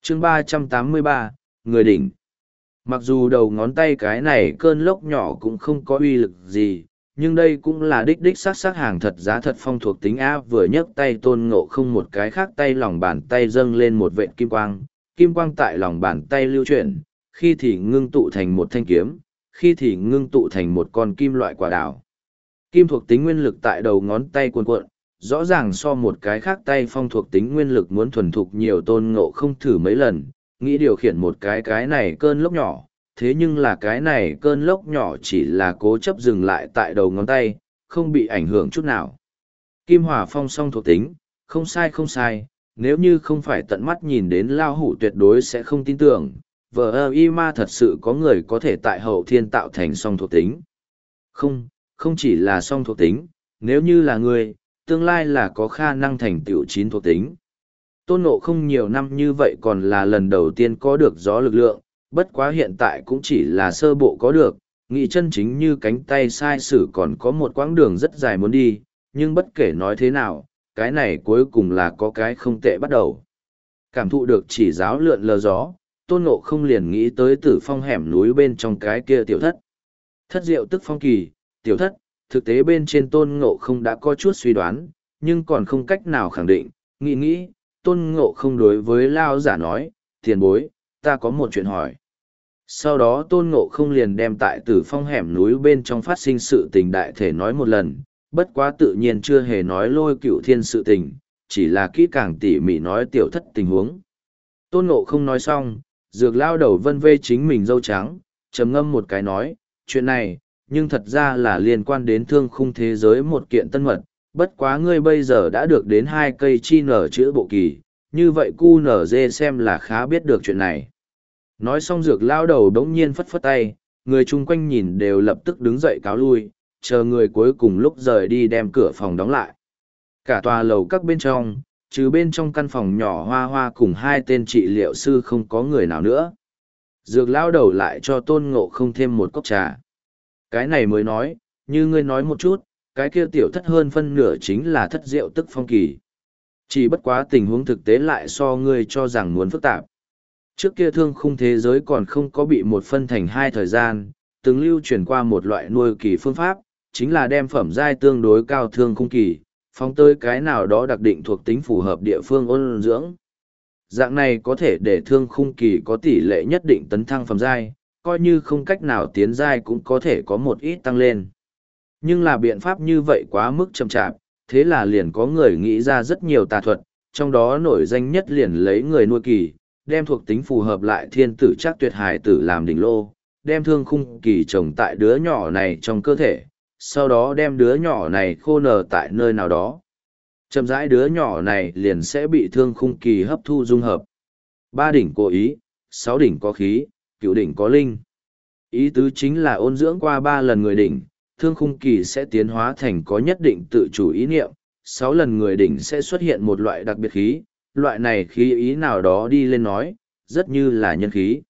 chương 383, người đỉnh. Mặc dù đầu ngón tay cái này cơn lốc nhỏ cũng không có uy lực gì, nhưng đây cũng là đích đích xác xác hàng thật giá thật phong thuộc tính á. Vừa nhấc tay Tôn Ngộ Không, một cái khác tay lòng bàn tay dâng lên một vệt kim quang tại lòng bàn tay lưu chuyển, khi thì ngưng tụ thành một thanh kiếm, khi thì ngưng tụ thành một con kim loại quả đào. Kim thuộc tính nguyên lực tại đầu ngón tay cuồn cuộn, rõ ràng so một cái khác tay phong thuộc tính nguyên lực muốn thuần thục nhiều. Tôn Ngộ Không thử mấy lần, nghĩ điều khiển một cái này cơn lốc nhỏ, thế nhưng là cái này cơn lốc nhỏ chỉ là cố chấp dừng lại tại đầu ngón tay, không bị ảnh hưởng chút nào. Kim hỏa phong song thuộc tính, không sai không sai, nếu như không phải tận mắt nhìn đến lao hủ tuyệt đối sẽ không tin tưởng, ma thật sự có người có thể tại hậu thiên tạo thành song thuộc tính. Không chỉ là song thuộc tính, nếu như là người, tương lai là có khả năng thành tựu 9 thuộc tính. Tôn Ngộ Không nhiều năm như vậy còn là lần đầu tiên có được gió lực lượng, bất quá hiện tại cũng chỉ là sơ bộ có được, nghĩ chân chính như cánh tay sai sử còn có một quãng đường rất dài muốn đi, nhưng bất kể nói thế nào, cái này cuối cùng là có cái không tệ bắt đầu. Cảm thụ được chỉ giáo lượn lờ gió, Tôn Ngộ Không liền nghĩ tới Tử Phong hẻm núi bên trong cái kia tiểu thất. Thất diệu tức phong kỳ, tiểu thất, thực tế bên trên Tôn Ngộ Không đã có chút suy đoán, nhưng còn không cách nào khẳng định. Nghĩ, Tôn Ngộ Không đối với Lao giả nói, tiền bối, ta có một chuyện hỏi. Sau đó Tôn Ngộ Không liền đem tại Tử Phong hẻm núi bên trong phát sinh sự tình đại thể nói một lần, bất quá tự nhiên chưa hề nói Lôi Cựu Thiên sự tình, chỉ là kỹ càng tỉ mỉ nói tiểu thất tình huống. Tôn Ngộ Không nói xong, Dược Lao đầu vân vê chính mình râu trắng, trầm ngâm một cái nói, chuyện này, nhưng thật ra là liên quan đến thương khung thế giới một kiện tân mật, bất quá ngươi bây giờ đã được đến 2 cây chi nở chữa bộ kỳ, như vậy cu nở dê xem là khá biết được chuyện này. Nói xong Dược Lao đầu đống nhiên phất phất tay, người chung quanh nhìn đều lập tức đứng dậy cáo lui, chờ người cuối cùng lúc rời đi đem cửa phòng đóng lại. Cả tòa lầu các bên trong, trừ bên trong căn phòng nhỏ Hoa Hoa cùng 2 tên trị liệu sư không có người nào nữa. Dược Lao đầu lại cho Tôn Ngộ Không thêm một cốc trà. Cái này mới nói, như ngươi nói một chút, cái kia tiểu thất hơn phân nửa chính là thất diệu tức phong kỳ. Chỉ bất quá tình huống thực tế lại so ngươi cho rằng muốn phức tạp. Trước kia thương khung thế giới còn không có bị một phân thành 2 thời gian, từng lưu truyền qua một loại nuôi kỳ phương pháp, chính là đem phẩm giai tương đối cao thương khung kỳ, phóng tới cái nào đó đặc định thuộc tính phù hợp địa phương ôn dưỡng. Dạng này có thể để thương khung kỳ có tỷ lệ nhất định tấn thăng phẩm giai, coi như không cách nào tiến giai cũng có thể có một ít tăng lên. Nhưng là biện pháp như vậy quá mức chậm chạp, thế là liền có người nghĩ ra rất nhiều tà thuật, trong đó nổi danh nhất liền lấy người nuôi kỳ, đem thuộc tính phù hợp lại thiên tử chắc tuyệt hài tử làm đỉnh lô, đem thương khung kỳ trồng tại đứa nhỏ này trong cơ thể, sau đó đem đứa nhỏ này khô nở tại nơi nào đó. Chậm rãi đứa nhỏ này liền sẽ bị thương khung kỳ hấp thu dung hợp. 3 đỉnh cố ý, 6 đỉnh có khí, 9 đỉnh có linh. Ý tứ chính là ôn dưỡng qua 3 lần người đỉnh, thương khung kỳ sẽ tiến hóa thành có nhất định tự chủ ý niệm, 6 lần người đỉnh sẽ xuất hiện một loại đặc biệt khí, loại này khí ý nào đó đi lên nói, rất như là nhân khí.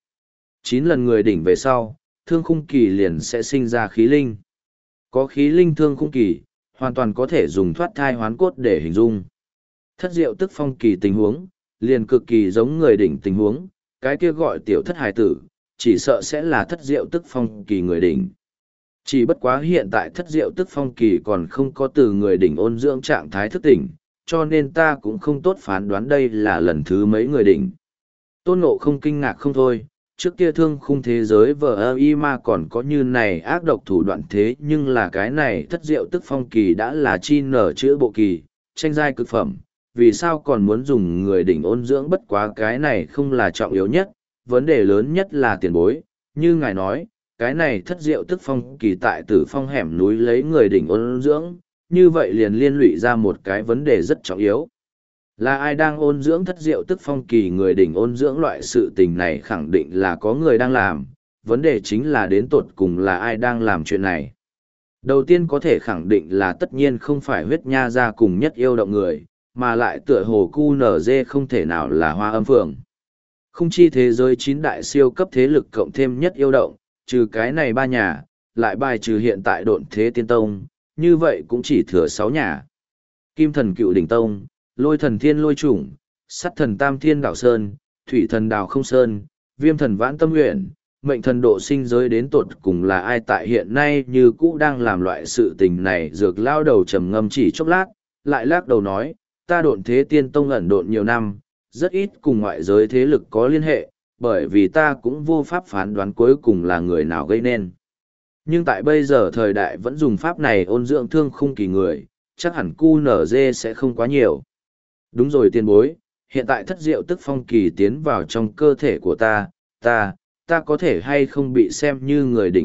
9 lần người đỉnh về sau, thương khung kỳ liền sẽ sinh ra khí linh. Có khí linh thương khung kỳ, hoàn toàn có thể dùng thoát thai hoán cốt để hình dung. Thất diệu tức phong kỳ tình huống, liền cực kỳ giống người đỉnh tình huống, cái kia gọi tiểu thất hài tử, chỉ sợ sẽ là thất diệu tức phong kỳ người đỉnh. Chỉ bất quá hiện tại thất diệu tức phong kỳ còn không có từ người đỉnh ôn dưỡng trạng thái thức tỉnh, cho nên ta cũng không tốt phán đoán đây là lần thứ mấy người đỉnh. Tôn Ngộ Không kinh ngạc không thôi, trước kia thương khung thế giới ma còn có như này ác độc thủ đoạn, thế nhưng là cái này thất diệu tức phong kỳ đã là chi nở chữa bộ kỳ, tranh giai cực phẩm, vì sao còn muốn dùng người đỉnh ôn dưỡng? Bất quá cái này không là trọng yếu nhất, vấn đề lớn nhất là tiền bối, như ngài nói, cái này thất diệu tức phong kỳ tại Tử Phong hẻm núi lấy người đỉnh ôn dưỡng, như vậy liền liên lụy ra một cái vấn đề rất trọng yếu. Là ai đang ôn dưỡng thất diệu tức phong kỳ người đỉnh ôn dưỡng? Loại sự tình này khẳng định là có người đang làm, vấn đề chính là đến tột cùng là ai đang làm chuyện này. Đầu tiên có thể khẳng định là tất nhiên không phải huyết nha gia cùng nhất yêu động người, mà lại tựa hồ QNZ không thể nào là Hoa Âm Phượng. Không chi thế giới 9 đại siêu cấp thế lực cộng thêm nhất yêu động, trừ cái này 3 nhà, lại bài trừ hiện tại Độn Thế Tiên Tông, như vậy cũng chỉ thừa 6 nhà. Kim Thần Cựu Đỉnh Tông, Lôi Thần Thiên Lôi Chủng, Sắt Thần Tam Thiên Đảo Sơn, thủy thần đào không sơn, viêm thần vãn tâm nguyện, mệnh thần độ sinh giới đến tột cùng là ai tại hiện nay như cũ đang làm loại sự tình này. Dược lao đầu trầm ngâm chỉ chốc lát, lại lắc đầu nói, ta độn thế tiên tông ẩn độn nhiều năm, rất ít cùng ngoại giới thế lực có liên hệ, bởi vì ta cũng vô pháp phán đoán cuối cùng là người nào gây nên. Nhưng tại bây giờ thời đại vẫn dùng pháp này ôn dưỡng thương khung kỳ người, chắc hẳn QNZ sẽ không quá nhiều. Đúng rồi tiền bối, hiện tại thất diệu tức phong kỳ tiến vào trong cơ thể của ta có thể hay không bị xem như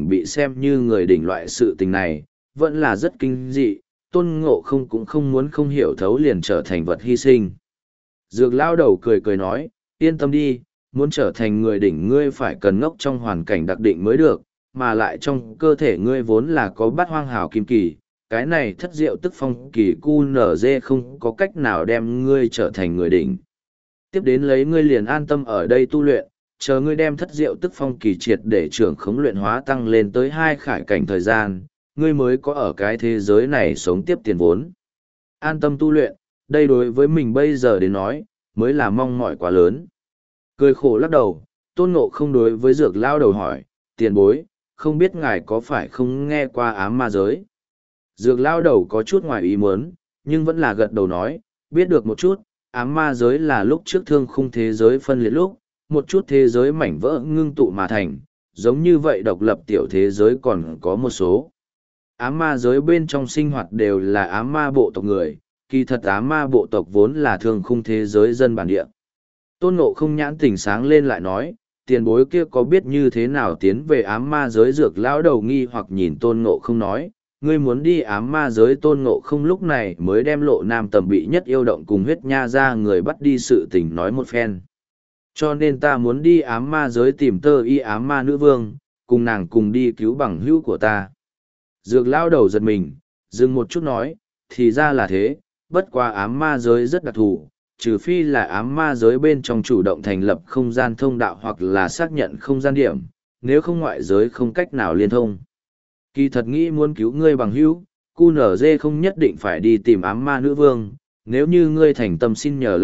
người đỉnh loại sự tình này, vẫn là rất kinh dị, Tôn Ngộ Không cũng không muốn không hiểu thấu liền trở thành vật hy sinh. Dược lao đầu cười cười nói, yên tâm đi, muốn trở thành người đỉnh ngươi phải cần ngốc trong hoàn cảnh đặc định mới được, mà lại trong cơ thể ngươi vốn là có bát hoang hào kim kỳ, cái này thất diệu tức phong kỳ QNZ không có cách nào đem ngươi trở thành người đỉnh. Tiếp đến lấy ngươi liền an tâm ở đây tu luyện, chờ ngươi đem thất diệu tức phong kỳ triệt để trưởng khống luyện hóa tăng lên tới 2 khải cảnh thời gian, ngươi mới có ở cái thế giới này sống tiếp tiền vốn. An tâm tu luyện, đây đối với mình bây giờ đến nói, mới là mong mỏi quá lớn. Cười khổ lắc đầu, Tôn Ngộ Không đối với Dược lao đầu hỏi, tiền bối, không biết ngài có phải không nghe qua ám ma giới? Dược lao đầu có chút ngoài ý muốn, nhưng vẫn là gật đầu nói, biết được một chút, ám ma giới là lúc trước thương khung thế giới phân liệt lúc, một chút thế giới mảnh vỡ ngưng tụ mà thành, giống như vậy độc lập tiểu thế giới còn có một số. Ám ma giới bên trong sinh hoạt đều là ám ma bộ tộc người, kỳ thật ám ma bộ tộc vốn là thương khung thế giới dân bản địa. Tôn Ngộ Không nhãn tỉnh sáng lên lại nói, tiền bối kia có biết như thế nào tiến về ám ma giới? Dược lão đầu nghi hoặc nhìn Tôn Ngộ Không nói, ngươi muốn đi ám ma giới? Tôn Ngộ Không lúc này mới đem Lộ Nam Tầm bị nhất yêu động cùng huyết nha ra người bắt đi sự tình nói một phen. Cho nên ta muốn đi ám ma giới tìm Tơ Y ám ma nữ vương, cùng nàng cùng đi cứu bằng hữu của ta. Dược lão đầu giật mình, dừng một chút nói, thì ra là thế, bất quá ám ma giới rất đặc thù, trừ phi là ám ma giới bên trong chủ động thành lập không gian thông đạo hoặc là xác nhận không gian điểm, nếu không ngoại giới không cách nào liên thông. Kỳ thật nghĩ muốn cứu ngươi bằng hữu, QNZ không nhất định phải đi tìm ám ma nữ vương, nếu như ngươi thành tâm xin nhờ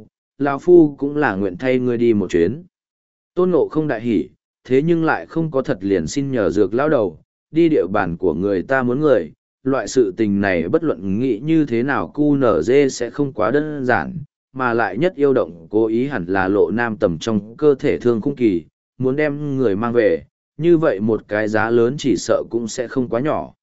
Lão Phu cũng là nguyện thay ngươi đi một chuyến. Tôn Ngộ Không đại hỉ, thế nhưng lại không có thật liền xin nhờ Dược lão đầu, đi địa bàn của người ta muốn người, loại sự tình này bất luận nghĩ như thế nào QNZ sẽ không quá đơn giản, mà lại nhất yêu động cố ý hẳn là Lộ Nam Tầm trong cơ thể thương khung kỳ, muốn đem người mang về, như vậy một cái giá lớn chỉ sợ cũng sẽ không quá nhỏ.